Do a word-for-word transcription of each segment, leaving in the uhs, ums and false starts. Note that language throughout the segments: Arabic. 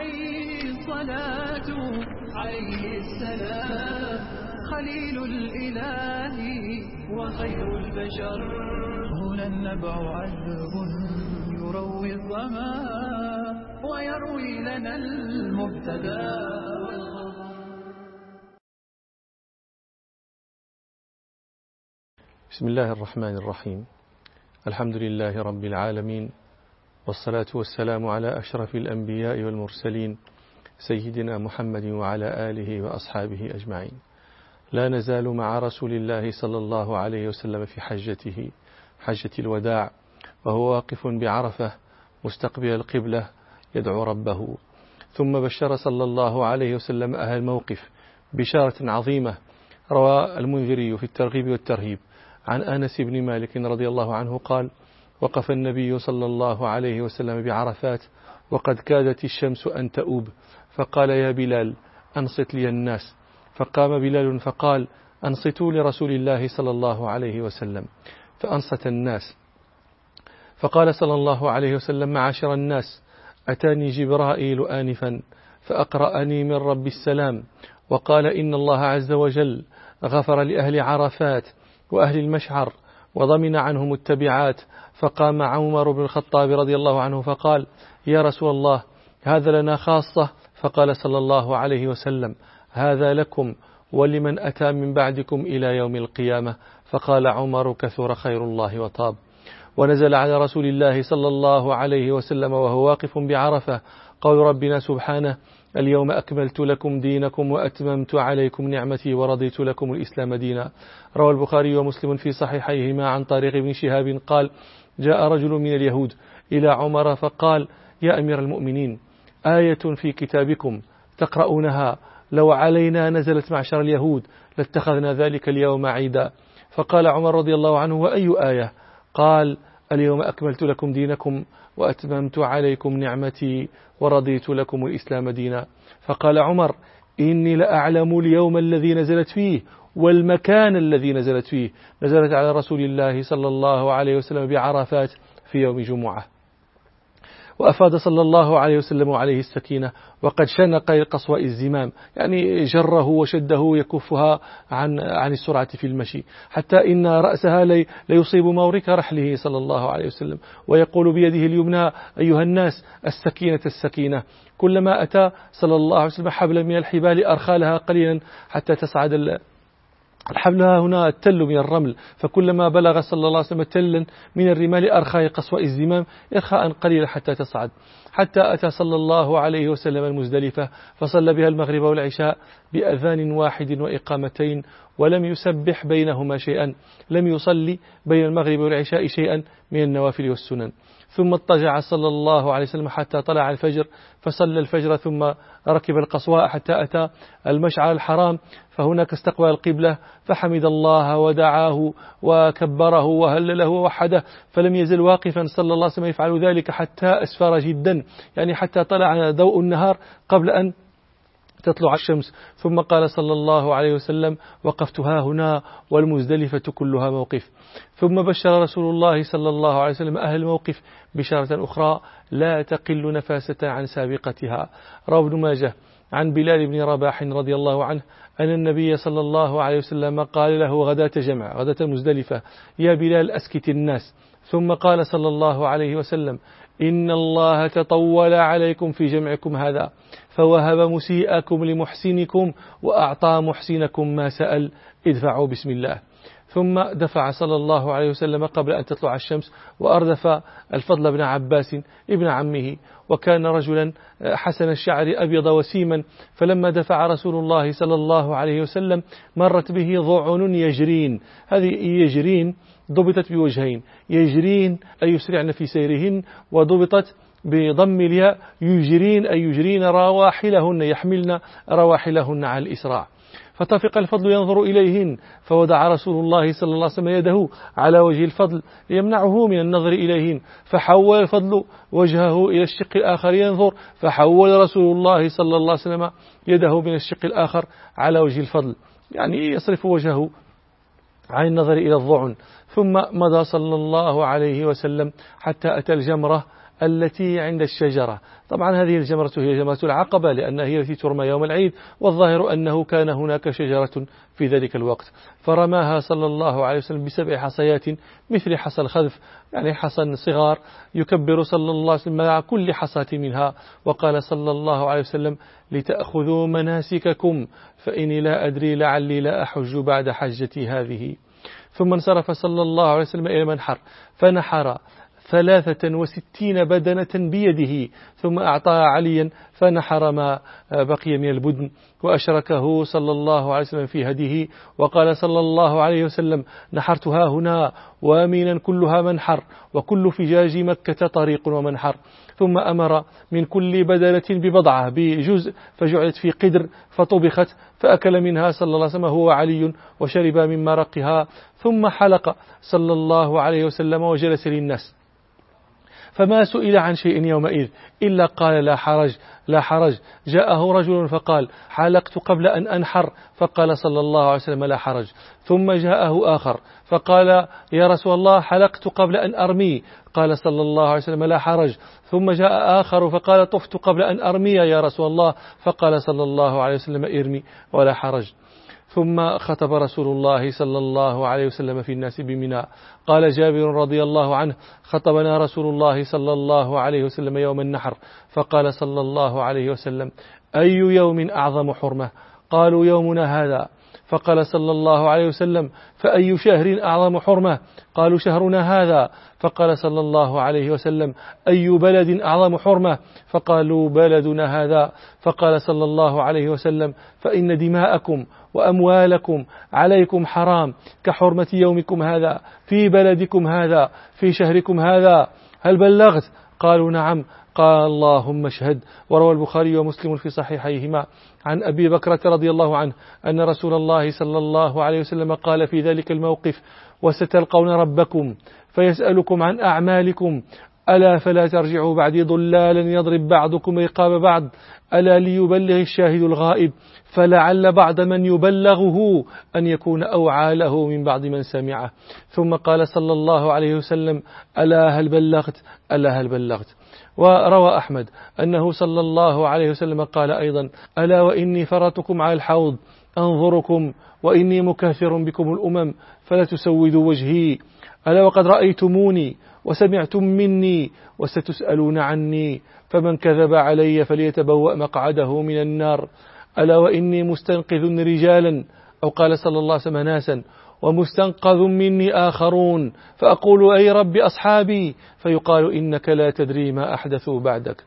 عليه الصلاة عليه السلام خليل الإله وخير البشر. هنا النبع عذب يروي الظما ويروي لنا المبتدى والخبر. بسم الله الرحمن الرحيم. الحمد لله رب العالمين، والصلاة والسلام على أشرف الأنبياء والمرسلين سيدنا محمد وعلى آله وأصحابه أجمعين. لا نزال مع رسول الله صلى الله عليه وسلم في حجته حجة الوداع، وهو واقف بعرفة مستقبل القبلة يدعو ربه. ثم بشر صلى الله عليه وسلم أهل الموقف بشارة عظيمة. روى المنذري في الترغيب والترهيب عن أنس بن مالك رضي الله عنه قال: وقف النبي صلى الله عليه وسلم بعرفات وقد كادت الشمس أن تؤوب، فقال: يا بلال أنصت لي الناس. فقام بلال فقال: أنصتوا لرسول الله صلى الله عليه وسلم. فأنصت الناس. فقال صلى الله عليه وسلم: معاشر الناس، أتاني جبرائيل آنفا فأقرأني من رب السلام وقال إن الله عز وجل غفر لأهل عرفات وأهل المشعر وضمن عنهم التبعات. فقام عمر بن الخطاب رضي الله عنه فقال: يا رسول الله، هذا لنا خاصة. فقال صلى الله عليه وسلم: هذا لكم ولمن أتى من بعدكم إلى يوم القيامة. فقال عمر: كثر خير الله وطاب. ونزل على رسول الله صلى الله عليه وسلم وهو واقف بعرفة قول ربنا سبحانه: اليوم أكملت لكم دينكم وأتممت عليكم نعمتي ورضيت لكم الإسلام دينا. روى البخاري ومسلم في صحيحيهما عن طريق ابن شهاب قال: جاء رجل من اليهود إلى عمر فقال: يا أمير المؤمنين، آية في كتابكم تقرؤونها لو علينا نزلت معشر اليهود لاتخذنا ذلك اليوم عيدا. فقال عمر رضي الله عنه: وأي آية؟ قال: اليوم أكملت لكم دينكم وأتممت عليكم نعمتي ورضيت لكم الإسلام دينا. فقال عمر: إني لأعلم اليوم الذي نزلت فيه والمكان الذي نزلت فيه. نزلت على رسول الله صلى الله عليه وسلم بعرفات في يوم جمعة. وأفاد صلى الله عليه وسلم عليه السكينة، وقد شنق قصواء الزمام، يعني جره وشده يكفها عن عن السرعة في المشي، حتى إن رأسها لي ليصيب مورك رحله صلى الله عليه وسلم، ويقول بيده اليمنى: أيها الناس، السكينة السكينة. كلما أتى صلى الله عليه وسلم حبلا من الحبال أرخى لها قليلا حتى تصعد الحبلها هنا التل من الرمل، فكلما بلغ صلى الله عليه وسلم تلا من الرمال أرخى قصواء الزمام إرخاء قليلا حتى تصعد، حتى أتى صلى الله عليه وسلم المزدلفة فصلى بها المغرب والعشاء بأذان واحد وإقامتين، ولم يسبح بينهما شيئا، لم يصلي بين المغرب والعشاء شيئا من النوافل والسنن. ثم اضطجع صلى الله عليه وسلم حتى طلع الفجر فصلى الفجر، ثم ركب القصواء حتى أتى المشعر الحرام، فهناك استقبل القبلة فحمد الله ودعاه وكبره وهلله ووحده، فلم يزل واقفا صلى الله عليه وسلم يفعل ذلك حتى أسفر جدا، يعني حتى طلع ضوء النهار قبل أن تطلع الشمس. ثم قال صلى الله عليه وسلم: وقفت ها هنا والمزدلفة كلها موقف. ثم بشر رسول الله صلى الله عليه وسلم أهل الموقف بشارة أخرى لا تقل نفاسة عن سابقتها. روى ابن ماجه عن بلال بن رباح رضي الله عنه أن النبي صلى الله عليه وسلم قال له غداة جمع غداة المزدلفة: يا بلال أسكت الناس. ثم قال صلى الله عليه وسلم: إن الله تطول عليكم في جمعكم هذا، فوهب مسيئكم لمحسنكم وأعطى محسنكم ما سأل، ادفعوا بسم الله. ثم دفع صلى الله عليه وسلم قبل أن تطلع الشمس، وأردف الفضل بن عباس ابن عمه، وكان رجلا حسن الشعر أبيض وسيما، فلما دفع رسول الله صلى الله عليه وسلم مرت به ضعن يجرين. هذه يجرين ضبطت بوجهين: يجرين أي يسرعن في سيرهن، وضبطت بضم الياء يجرين أي يجرين رواحلهن، يحملن رواحلهن على الإسراع. فطفق الفضل ينظر إليهن، فوضع رسول الله صلى الله عليه وسلم يده على وجه الفضل يمنعه من النظر إليهن، فحول الفضل وجهه إلى الشق الآخر ينظر، فحول رسول الله صلى الله عليه وسلم يده من الشق الآخر على وجه الفضل، يعني يصرف وجهه عن النظر إلى الضعن. ثم مضى صلى الله عليه وسلم حتى أتى الجمرة التي عند الشجرة. طبعا هذه الجمرة هي جمرة العقبة لأنها هي التي ترمى يوم العيد، والظاهر أنه كان هناك شجرة في ذلك الوقت، فرماها صلى الله عليه وسلم بسبع حصيات مثل حصى الخذف، يعني حصى صغار، يكبر صلى الله عليه وسلم مع كل حصاة منها، وقال صلى الله عليه وسلم: لتأخذوا مناسككم فإني لا أدري لعلي لا أحج بعد حجتي هذه. ثم انصرف صلى الله عليه وسلم إلى المنحر فنحر ثلاثة وستين بدنة بيده، ثم أعطى عليا فنحر ما بقي من البدن، وأشركه صلى الله عليه وسلم في هديه، وقال صلى الله عليه وسلم: نحرتها هنا وامنا كلها منحر، وكل فجاج مكة طريق ومنحر. ثم أمر من كل بدنة ببضعة بجزء، فجعلت في قدر فطبخت، فأكل منها صلى الله عليه وسلم هو وعلي وشرب من مرقها، ثم حلق صلى الله عليه وسلم وجلس للناس، فما سئل عن شيء يومئذ إلا قال: لا حرج لا حرج. جاءه رجل فقال: حلقت قبل أن أنحر، فقال صلى الله عليه وسلم: لا حرج. ثم جاءه آخر فقال: يا رسول الله حلقت قبل أن أرمي، قال صلى الله عليه وسلم: لا حرج. ثم جاء آخر فقال: طفت قبل أن أرمي يا رسول الله، فقال صلى الله عليه وسلم: ارمي ولا حرج. ثم خطب رسول الله صلى الله عليه وسلم في الناس بمنى. قال جابر رضي الله عنه: خطبنا رسول الله صلى الله عليه وسلم يوم النحر، فقال صلى الله عليه وسلم: أي يوم أعظم حرمة؟ قالوا: يومنا هذا. فقال صلى الله عليه وسلم: فأي شهر أعظم حرمة؟ قالوا: شهرنا هذا. فقال صلى الله عليه وسلم: أي بلد أعظم حرمة؟ فقالوا: بلدنا هذا. فقال صلى الله عليه وسلم: فإن دماءكم وأموالكم عليكم حرام كحرمة يومكم هذا في بلدكم هذا في شهركم هذا، هل بلغت؟ قالوا: نعم. قال: اللهم اشهد. وروى البخاري ومسلم في صحيحيهما عن أبي بكرة رضي الله عنه أن رسول الله صلى الله عليه وسلم قال في ذلك الموقف: وستلقون ربكم فيسألكم عن أعمالكم، ألا فلا ترجعوا بعدي ضلالا يضرب بعضكم رقاب بعض، ألا ليبلغ الشاهد الغائب، فلعل بعض من يبلغه أن يكون أوعى له من بعض من سمعه. ثم قال صلى الله عليه وسلم: ألا هل بلغت؟ ألا هل بلغت؟ وروى أحمد أنه صلى الله عليه وسلم قال أيضا: ألا وإني فرطكم على الحوض أنظركم، وإني مكاثر بكم الأمم فلا تسودوا وجهي، ألا وقد رأيتموني وسمعتم مني وستسألون عني، فمن كذب علي فليتبوأ مقعده من النار، ألا وإني مستنقذ رجالا، أو قال صلى الله عليه وسلم ناسا، ومستنقذ مني آخرون، فأقول: أي رب أصحابي، فيقال: إنك لا تدري ما أحدثوا بعدك.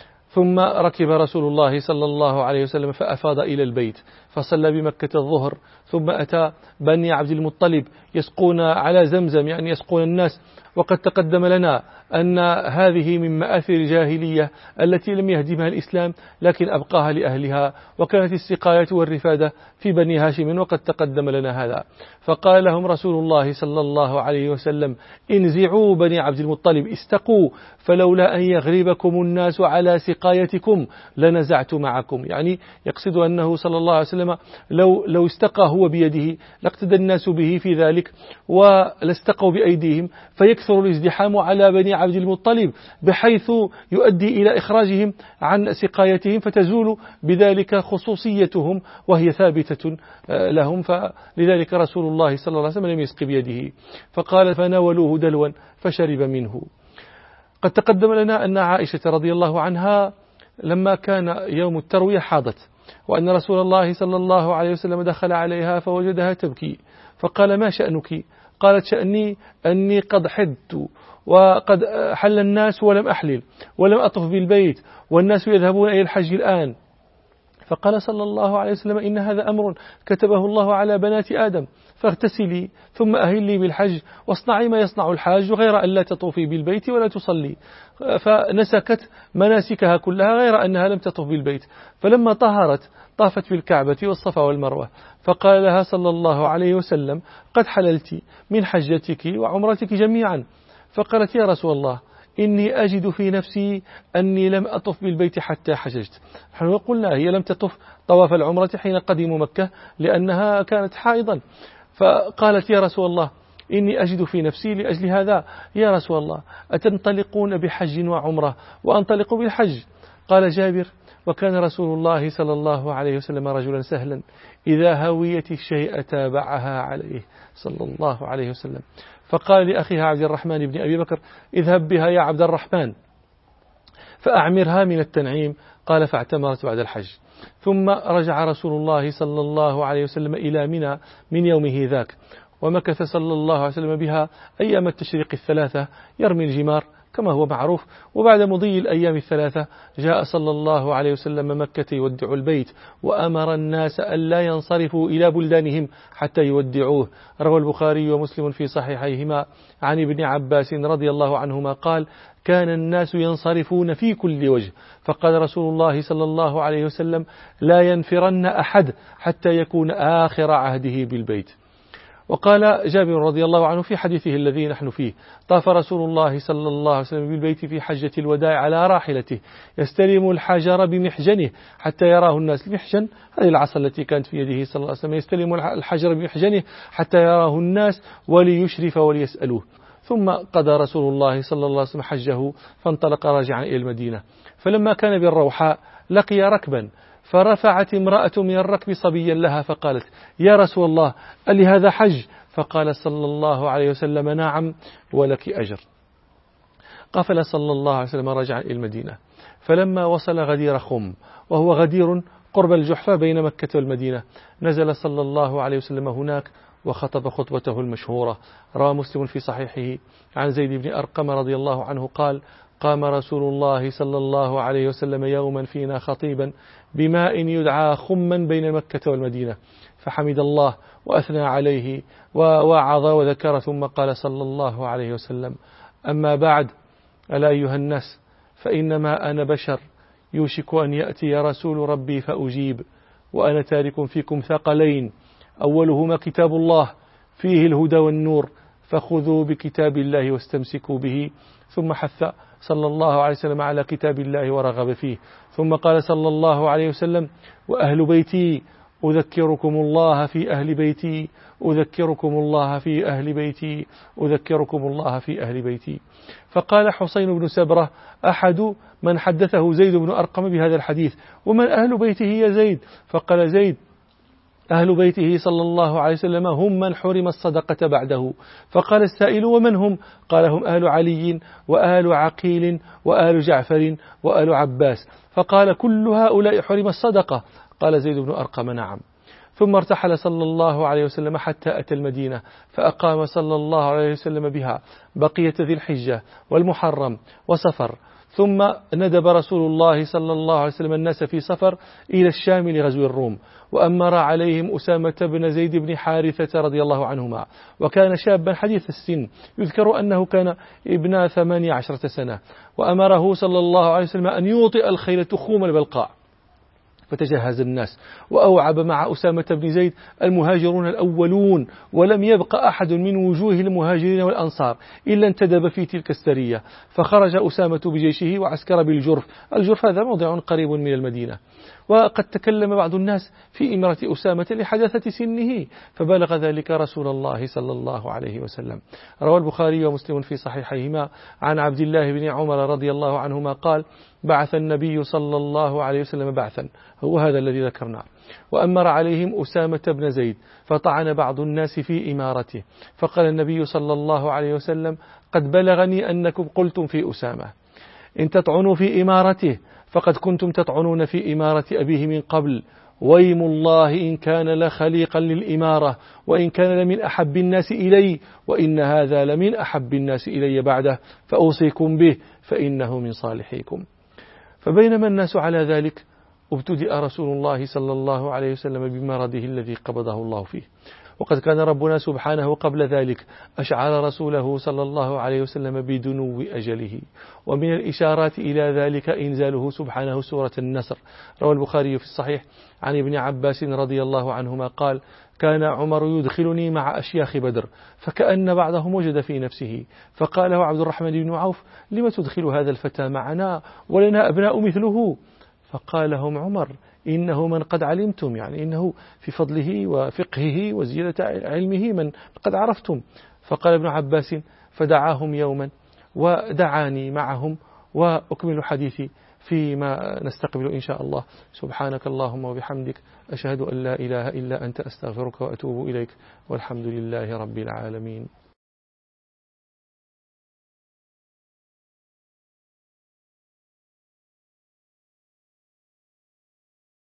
ثم ركب رسول الله صلى الله عليه وسلم فأفاض إلى البيت، فصلى بمكة الظهر، ثم أتى بني عبد المطلب يسقون على زمزم، يعني يسقون الناس. وقد تقدم لنا أن هذه من مآثر الجاهلية التي لم يهدمها الإسلام لكن أبقاها لأهلها، وكانت السقاية والرفادة في بني هاشم، وقد تقدم لنا هذا. فقال لهم رسول الله صلى الله عليه وسلم: انزعوا بني عبد المطلب، استقوا، فلولا أن يغلبكم الناس على سقايتكم لنزعت معكم. يعني يقصد أنه صلى الله عليه وسلم لو, لو استقى هو بيده لاقتدى الناس به في ذلك، ولاستقوا بأيديهم، فيكثر الازدحام على بني عبد المطلب بحيث يؤدي إلى إخراجهم عن سقايتهم، فتزول بذلك خصوصيتهم وهي ثابتة لهم. فلذلك رسول الله صلى الله عليه وسلم لم يسق بيده، فقال: فناولوه دلوا فشرب منه. قد تقدم لنا أن عائشة رضي الله عنها لما كان يوم التروية حاضت، وأن رسول الله صلى الله عليه وسلم دخل عليها فوجدها تبكي، فقال: ما شأنك؟ قالت: شأني أني قد حدت، وقد حل الناس ولم أحلل، ولم أطف بالبيت، والناس يذهبون إلى الحج الآن. فقال صلى الله عليه وسلم: إن هذا أمر كتبه الله على بنات آدم، فاغتسلي ثم أهلي بالحج، واصنعي ما يصنع الحاج، غير أن لا تطوفي بالبيت ولا تصلي. فنسكت مناسكها كلها غير أنها لم تطوف بالبيت. فلما طهرت طافت بالكعبة والصفا والمروة، فقال لها صلى الله عليه وسلم: قد حللت من حجتك وعمرتك جميعا. فقالت: يا رسول الله، إني أجد في نفسي أني لم أطف بالبيت حتى حججت. نحن قلنا هي لم تطف طواف العمرة حين قدموا مكة لأنها كانت حائضا. فقالت: يا رسول الله، إني أجد في نفسي لأجل هذا يا رسول الله أتنطلقون بحج وعمرة وأنطلق بالحج؟ قال جابر: وكان رسول الله صلى الله عليه وسلم رجلا سهلا، إذا هويت الشيء تابعها عليه صلى الله عليه وسلم. فقال لأخيها عبد الرحمن بن أبي بكر: اذهب بها يا عبد الرحمن فأعمرها من التنعيم. قال: فاعتمرت بعد الحج. ثم رجع رسول الله صلى الله عليه وسلم إلى منى من يومه ذاك، ومكث صلى الله عليه وسلم بها أيام التشريق الثلاثة يرمي الجمار كما هو معروف. وبعد مضي الأيام الثلاثة جاء صلى الله عليه وسلم مكة يودع البيت، وأمر الناس ألا ينصرفوا إلى بلدانهم حتى يودعوه. روى البخاري ومسلم في صحيحيهما عن ابن عباس رضي الله عنهما قال: كان الناس ينصرفون في كل وجه، فقال رسول الله صلى الله عليه وسلم: لا ينفرن أحد حتى يكون آخر عهده بالبيت. وقال جابر رضي الله عنه في حديثه الذي نحن فيه: طاف رسول الله صلى الله عليه وسلم بالبيت في حجة الوداع على راحلته يستلم الحجر بمحجنه حتى يراه الناس. المحجن هذه العصا التي كانت في يده صلى الله عليه وسلم، يستلم الحجر بمحجنه حتى يراه الناس وليشرف وليسألوه. ثم قضى رسول الله صلى الله عليه وسلم حجه فانطلق راجعا إلى المدينة. فلما كان بالروحاء لقي ركبا، فرفعت امرأة من الركب صبيا لها فقالت: يا رسول الله ألي هذا حج؟ فقال صلى الله عليه وسلم: نعم ولك أجر. قفل صلى الله عليه وسلم راجعا إلى المدينة، فلما وصل غدير خم وهو غدير قرب الجحفة بين مكة والمدينة، نزل صلى الله عليه وسلم هناك وخطب خطبته المشهورة. روى مسلم في صحيحه عن زيد بن أرقم رضي الله عنه قال: قام رسول الله صلى الله عليه وسلم يوما فينا خطيبا بماء يدعى خما بين مكة والمدينة، فحمد الله وأثنى عليه ووعظ وذكر، ثم قال صلى الله عليه وسلم: أما بعد، ألا أيها الناس، فإنما أنا بشر يوشك أن يأتي رسول ربي فأجيب، وأنا تارك فيكم ثقلين، أولهما كتاب الله فيه الهدى والنور، فخذوا بكتاب الله واستمسكوا به. ثم حث صلى الله عليه وسلم على كتاب الله ورغب فيه. ثم قال صلى الله عليه وسلم: وأهل بيتي أذكركم الله في أهل بيتي أذكركم الله في أهل بيتي أذكركم الله في أهل بيتي. فقال حسين بن سبرة أحد من حدثه زيد بن أرقم بهذا الحديث: ومن أهل بيته يا زيد؟ فقال زيد: أهل بيته صلى الله عليه وسلم هم من حرم الصدقة بعده. فقال السائل: ومن هم؟ قال: هم أهل علي وآل عقيل وآل جعفر وآل عباس. فقال: كل هؤلاء حرم الصدقة؟ قال زيد بن أرقم: نعم. ثم ارتحل صلى الله عليه وسلم حتى أتى المدينة، فأقام صلى الله عليه وسلم بها بقية ذي الحجة والمحرم وصفر. ثم ندب رسول الله صلى الله عليه وسلم الناس في صفر إلى الشام لغزو الروم، وأمر عليهم أسامة بن زيد بن حارثة رضي الله عنهما، وكان شابا حديث السن، يذكر أنه كان ابن ثمانية عشرة سنة، وأمره صلى الله عليه وسلم أن يوطئ الخيل تخوم البلقاء. فتجهز الناس، وأوعب مع أسامة بن زيد المهاجرون الأولون، ولم يبق أحد من وجوه المهاجرين والأنصار إلا انتدب في تلك السرية. فخرج أسامة بجيشه وعسكر بالجرف. الجرف هذا موضع قريب من المدينة. وقد تكلم بعض الناس في إمرة أسامة لحداثة سنه، فبلغ ذلك رسول الله صلى الله عليه وسلم. روى البخاري ومسلم في صحيحيهما عن عبد الله بن عمر رضي الله عنهما قال: بعث النبي صلى الله عليه وسلم بعثا، هو هذا الذي ذكرناه، وأمر عليهم أسامة بن زيد، فطعن بعض الناس في إمارته، فقال النبي صلى الله عليه وسلم: قد بلغني أنكم قلتم في أسامة: إن تطعنوا في إمارته فقد كنتم تطعنون في إمارة أبيه من قبل، ويم الله إن كان لخليقا للإمارة، وإن كان لمن أحب الناس إلي، وإن هذا لمن أحب الناس إلي بعده، فأوصيكم به فإنه من صالحيكم. فبينما الناس على ذلك ابتدأ رسول الله صلى الله عليه وسلم بمرضه الذي قبضه الله فيه، وقد كان ربنا سبحانه قبل ذلك أشعر رسوله صلى الله عليه وسلم بدنو أجله. ومن الإشارات إلى ذلك إنزاله سبحانه سورة النصر. روى البخاري في الصحيح عن ابن عباس رضي الله عنهما قال: كان عمر يدخلني مع أشياخ بدر، فكأن بعضهم وجد في نفسه، فقال له عبد الرحمن بن عوف: لم تدخل هذا الفتى معنا ولنا أبناء مثله؟ فقال لهم عمر: إنه من قد علمتم، يعني إنه في فضله وفقهه وزيادة علمه من قد عرفتم. فقال ابن عباس فدعاهم يوما ودعاني معهم، وأكمل حديثي فيما نستقبل إن شاء الله. سبحانك اللهم وبحمدك، أشهد أن لا إله إلا أنت، أستغفرك وأتوب إليك، والحمد لله رب العالمين.